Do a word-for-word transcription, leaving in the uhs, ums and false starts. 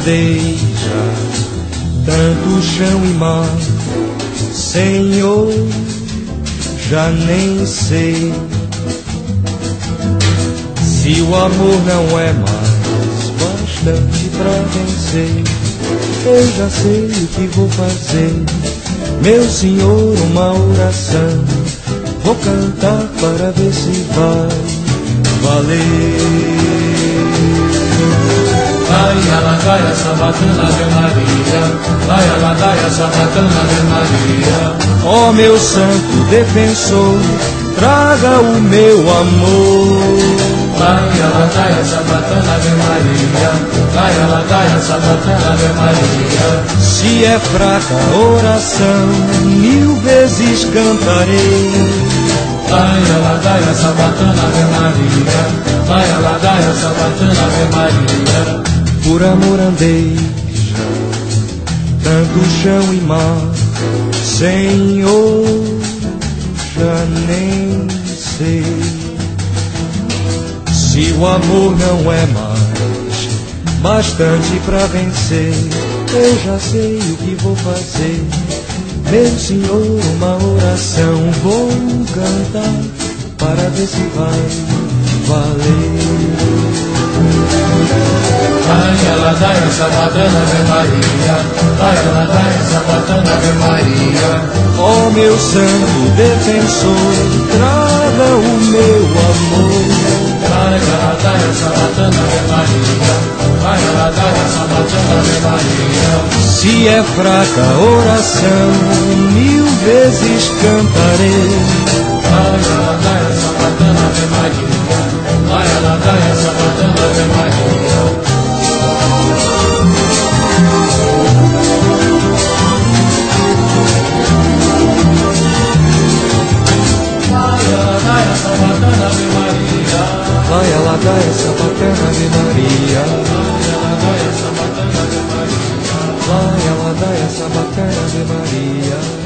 morandeja, tanto chão e mar, Senhor, já nem sei se o amor não é mais bastante pra vencer. Eu já sei o que vou fazer, meu Senhor, uma oração vou cantar para ver se vai valer. Vai a ladaia sabatana Ave Maria, vai a ladaia sabatana Ave Maria. Ó meu santo defensor, traga o meu amor. Vai a ladaia sabatana Ave Maria, vai a ladaia sabatana Ave Maria. Se é fraca a oração, mil vezes cantarei. Vai a ladaia sabatana Ave Maria, vai a ladaia sabatana Ave Maria. Por amor andeja, tanto chão e mar, Senhor, já nem sei se o amor não é mais bastante pra vencer. Eu já sei o que vou fazer, meu Senhor, uma oração vou cantar para ver se vai valer. Vai a ladaia sabatana Ave Maria, vai a ladaia sabatana Ave Maria. Ó meu santo defensor, traga o meu amor. Vai a ladaia sabatana Ave Maria, vai a ladaia sabatana Ave Maria. Se é fraca a oração, mil vezes cantarei. Vai a ladaia sabatana Ave Maria, vai a ladaia sabatana Ave Maria. Vai a ladaia sabatana Ave Maria, Vai a ladaia sabatana Ave Maria, vai a ladaia sabatana Ave Maria.